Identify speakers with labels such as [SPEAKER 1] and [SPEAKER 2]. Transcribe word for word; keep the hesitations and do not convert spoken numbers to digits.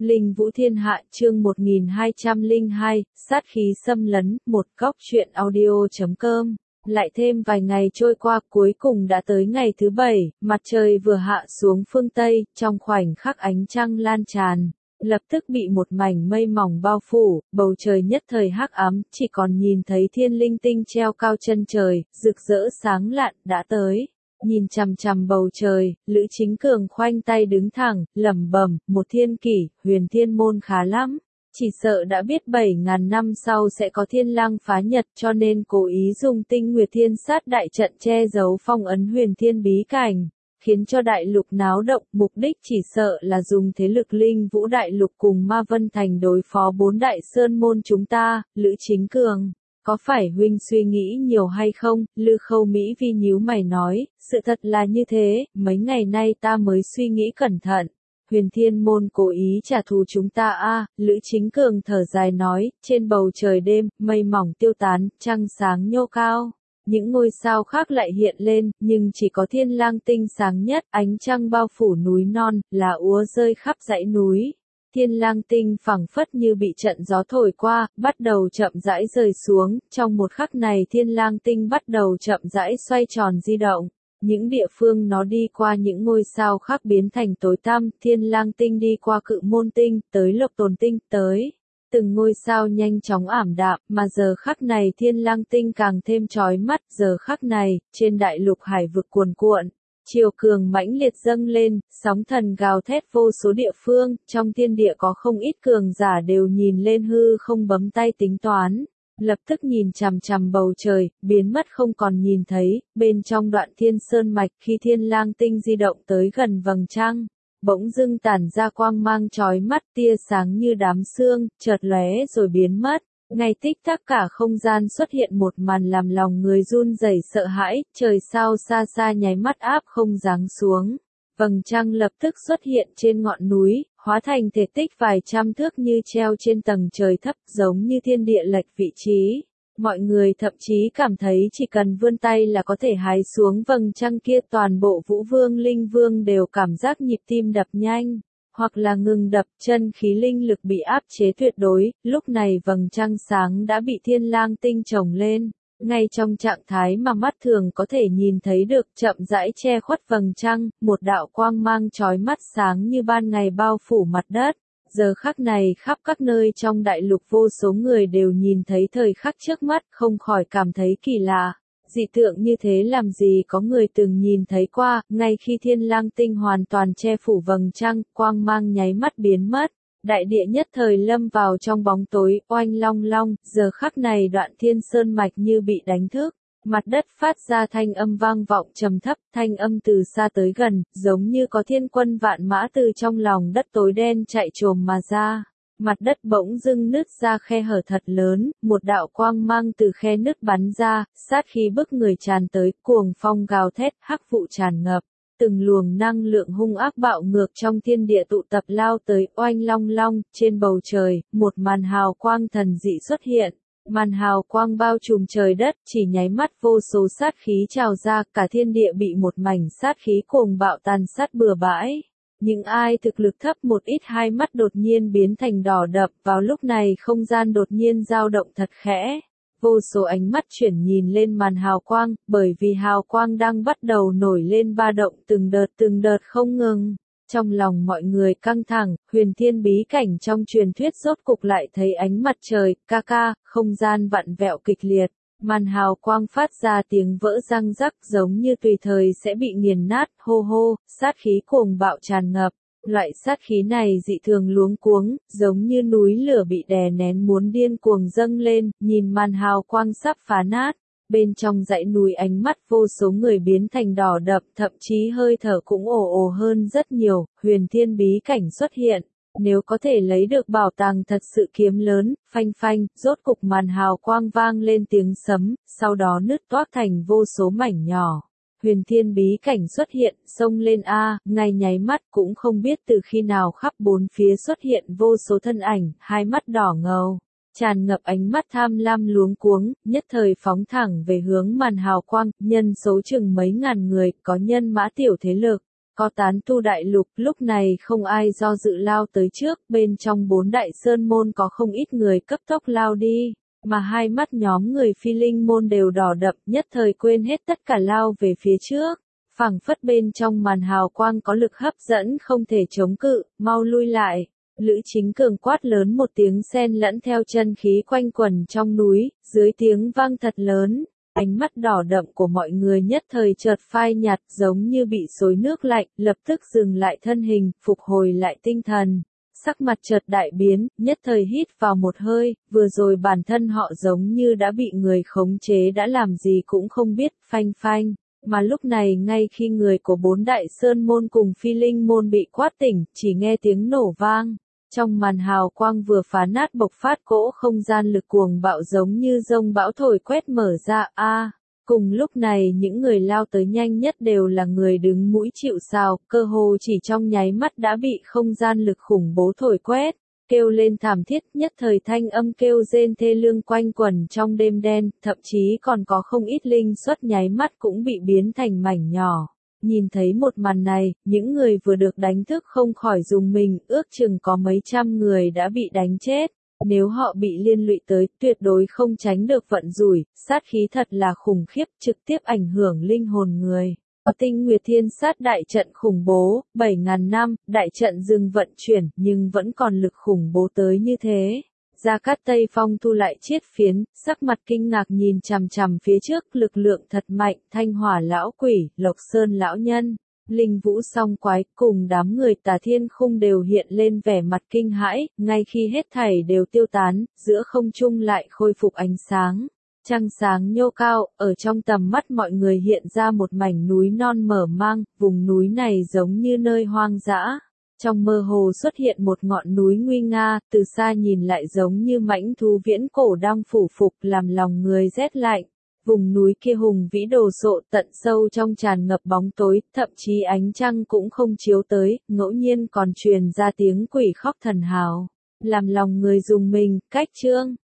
[SPEAKER 1] Linh Vũ Thiên Hạ chương một nghìn hai trăm lẻ hai, sát khí xâm lấn, một góc truyện audio chấm com. Lại thêm vài ngày trôi qua, cuối cùng đã tới ngày thứ bảy, mặt trời vừa hạ xuống phương Tây, trong khoảnh khắc ánh trăng lan tràn, lập tức bị một mảnh mây mỏng bao phủ, bầu trời nhất thời hắc ám, chỉ còn nhìn thấy thiên linh tinh treo cao chân trời, rực rỡ sáng lạn, đã tới. Nhìn chằm chằm bầu trời, Lữ Chính Cường khoanh tay đứng thẳng, lẩm bẩm, một thiên kỷ, huyền thiên môn khá lắm. Chỉ sợ đã biết bảy ngàn năm sau sẽ có thiên lang phá nhật, cho nên cố ý dùng tinh nguyệt thiên sát đại trận che giấu phong ấn huyền thiên bí cảnh, khiến cho đại lục náo động, mục đích chỉ sợ là dùng thế lực Linh Vũ đại lục cùng Ma Vân Thành đối phó bốn đại sơn môn chúng ta. Lữ Chính Cường, có phải huynh suy nghĩ nhiều hay không? Lư Khâu Mỹ Vi nhíu mày nói, sự thật là như thế, mấy ngày nay ta mới suy nghĩ cẩn thận. Huyền Thiên môn cố ý trả thù chúng ta a. À, Lữ Chính Cường thở dài nói, trên bầu trời đêm, mây mỏng tiêu tán, trăng sáng nhô cao. Những ngôi sao khác lại hiện lên, nhưng chỉ có thiên lang tinh sáng nhất, ánh trăng bao phủ núi non, là úa rơi khắp dãy núi. Thiên lang tinh phẳng phất như bị trận gió thổi qua, bắt đầu chậm rãi rơi xuống, trong một khắc này thiên lang tinh bắt đầu chậm rãi xoay tròn di động. Những địa phương nó đi qua những ngôi sao khác biến thành tối tăm, thiên lang tinh đi qua cự môn tinh, tới lộc tồn tinh, tới. Từng ngôi sao nhanh chóng ảm đạm, mà giờ khắc này thiên lang tinh càng thêm chói mắt, giờ khắc này, trên đại lục hải vực cuồn cuộn. Chiều cường mãnh liệt dâng lên, sóng thần gào thét vô số địa phương, trong thiên địa có không ít cường giả đều nhìn lên hư không bấm tay tính toán. Lập tức nhìn chằm chằm bầu trời, biến mất không còn nhìn thấy, bên trong đoạn thiên sơn mạch khi thiên lang tinh di động tới gần vầng trăng, bỗng dưng tản ra quang mang chói mắt, tia sáng như đám sương, chợt lóe rồi biến mất. Ngay tích tắc cả không gian xuất hiện một màn làm lòng người run rẩy sợ hãi, trời sao xa xa nháy mắt áp không giáng xuống. Vầng trăng lập tức xuất hiện trên ngọn núi, hóa thành thể tích vài trăm thước như treo trên tầng trời thấp, giống như thiên địa lệch vị trí. Mọi người thậm chí cảm thấy chỉ cần vươn tay là có thể hái xuống vầng trăng kia. Toàn bộ Vũ Vương Linh Vương đều cảm giác nhịp tim đập nhanh, hoặc là ngừng đập, chân khí linh lực bị áp chế tuyệt đối. Lúc này vầng trăng sáng đã bị thiên lang tinh chồng lên. Ngay trong trạng thái mà mắt thường có thể nhìn thấy được, chậm rãi che khuất vầng trăng, một đạo quang mang chói mắt sáng như ban ngày bao phủ mặt đất. Giờ khắc này khắp các nơi trong đại lục vô số người đều nhìn thấy thời khắc trước mắt, không khỏi cảm thấy kỳ lạ. Dị tượng như thế làm gì có người từng nhìn thấy qua. Ngay khi thiên lang tinh hoàn toàn che phủ vầng trăng, quang mang nháy mắt biến mất. Đại địa nhất thời lâm vào trong bóng tối, oanh long long, giờ khắc này đoạn thiên sơn mạch như bị đánh thức. Mặt đất phát ra thanh âm vang vọng trầm thấp, thanh âm từ xa tới gần, giống như có thiên quân vạn mã từ trong lòng đất tối đen chạy trồm mà ra. Mặt đất bỗng dưng nứt ra khe hở thật lớn, một đạo quang mang từ khe nứt bắn ra, sát khí bức người tràn tới, cuồng phong gào thét, hắc vụ tràn ngập. Từng luồng năng lượng hung ác bạo ngược trong thiên địa tụ tập lao tới, oanh long long, trên bầu trời, một màn hào quang thần dị xuất hiện. Màn hào quang bao trùm trời đất, chỉ nháy mắt vô số sát khí trào ra, cả thiên địa bị một mảnh sát khí cuồng bạo tàn sát bừa bãi. Những ai thực lực thấp một ít hai mắt đột nhiên biến thành đỏ đậm, vào lúc này không gian đột nhiên dao động thật khẽ. Vô số ánh mắt chuyển nhìn lên màn hào quang, bởi vì hào quang đang bắt đầu nổi lên ba động từng đợt từng đợt không ngừng. Trong lòng mọi người căng thẳng, huyền thiên bí cảnh trong truyền thuyết rốt cục lại thấy ánh mặt trời, ca ca, không gian vặn vẹo kịch liệt. Màn hào quang phát ra tiếng vỡ răng rắc giống như tùy thời sẽ bị nghiền nát, hô hô, sát khí cuồng bạo tràn ngập. Loại sát khí này dị thường luống cuống, giống như núi lửa bị đè nén muốn điên cuồng dâng lên, nhìn màn hào quang sắp phá nát. Bên trong dãy núi ánh mắt vô số người biến thành đỏ đậm, thậm chí hơi thở cũng ồ ồ hơn rất nhiều. Huyền thiên bí cảnh xuất hiện. Nếu có thể lấy được bảo tàng thật sự kiếm lớn, phanh phanh, rốt cục màn hào quang vang lên tiếng sấm, sau đó nứt toác thành vô số mảnh nhỏ. Huyền thiên bí cảnh xuất hiện, xông lên a, ngay nháy mắt cũng không biết từ khi nào khắp bốn phía xuất hiện vô số thân ảnh, hai mắt đỏ ngầu, tràn ngập ánh mắt tham lam luống cuống, nhất thời phóng thẳng về hướng màn hào quang, nhân số chừng mấy ngàn người, có nhân mã tiểu thế lực. Có tán tu đại lục, lúc này không ai do dự lao tới trước, bên trong bốn đại sơn môn có không ít người cấp tốc lao đi, mà hai mắt nhóm người phi linh môn đều đỏ đậm, nhất thời quên hết tất cả lao về phía trước. Phảng phất bên trong màn hào quang có lực hấp dẫn không thể chống cự, mau lui lại. Lữ Chính Cường quát lớn một tiếng xen lẫn theo chân khí quanh quẩn trong núi, dưới tiếng vang thật lớn, ánh mắt đỏ đậm của mọi người nhất thời chợt phai nhạt giống như bị xối nước lạnh, lập tức dừng lại thân hình, phục hồi lại tinh thần. Sắc mặt chợt đại biến, nhất thời hít vào một hơi, vừa rồi bản thân họ giống như đã bị người khống chế đã làm gì cũng không biết, phanh phanh. Mà lúc này ngay khi người của bốn đại sơn môn cùng phi linh môn bị quát tỉnh, chỉ nghe tiếng nổ vang. Trong màn hào quang vừa phá nát bộc phát cỗ không gian lực cuồng bạo giống như dông bão thổi quét mở ra. A, cùng lúc này những người lao tới nhanh nhất đều là người đứng mũi chịu sào, cơ hồ chỉ trong nháy mắt đã bị không gian lực khủng bố thổi quét. Kêu lên thảm thiết, nhất thời thanh âm kêu rên thê lương quanh quẩn trong đêm đen, thậm chí còn có không ít linh xuất nháy mắt cũng bị biến thành mảnh nhỏ. Nhìn thấy một màn này, những người vừa được đánh thức không khỏi rùng mình, ước chừng có mấy trăm người đã bị đánh chết. Nếu họ bị liên lụy tới, tuyệt đối không tránh được vận rủi, sát khí thật là khủng khiếp, trực tiếp ảnh hưởng linh hồn người. Tinh Nguyệt Thiên Sát đại trận khủng bố, bảy ngàn năm, đại trận dừng vận chuyển, nhưng vẫn còn lực khủng bố tới như thế. Gia Cát Tây Phong thu lại chiết phiến, sắc mặt kinh ngạc nhìn chằm chằm phía trước, lực lượng thật mạnh, Thanh Hỏa lão quỷ, Lộc Sơn lão nhân, Linh Vũ song quái, cùng đám người Tà Thiên Khung đều hiện lên vẻ mặt kinh hãi, ngay khi hết thảy đều tiêu tán, giữa không trung lại khôi phục ánh sáng. Trăng sáng nhô cao, ở trong tầm mắt mọi người hiện ra một mảnh núi non mở mang, vùng núi này giống như nơi hoang dã. Trong mơ hồ xuất hiện một ngọn núi nguy nga, từ xa nhìn lại giống như mãnh thú viễn cổ đang phủ phục làm lòng người rét lạnh. Vùng núi kia hùng vĩ đồ sộ tận sâu trong tràn ngập bóng tối, thậm chí ánh trăng cũng không chiếu tới, ngẫu nhiên còn truyền ra tiếng quỷ khóc thần hào. Làm lòng người rùng mình, cách chương.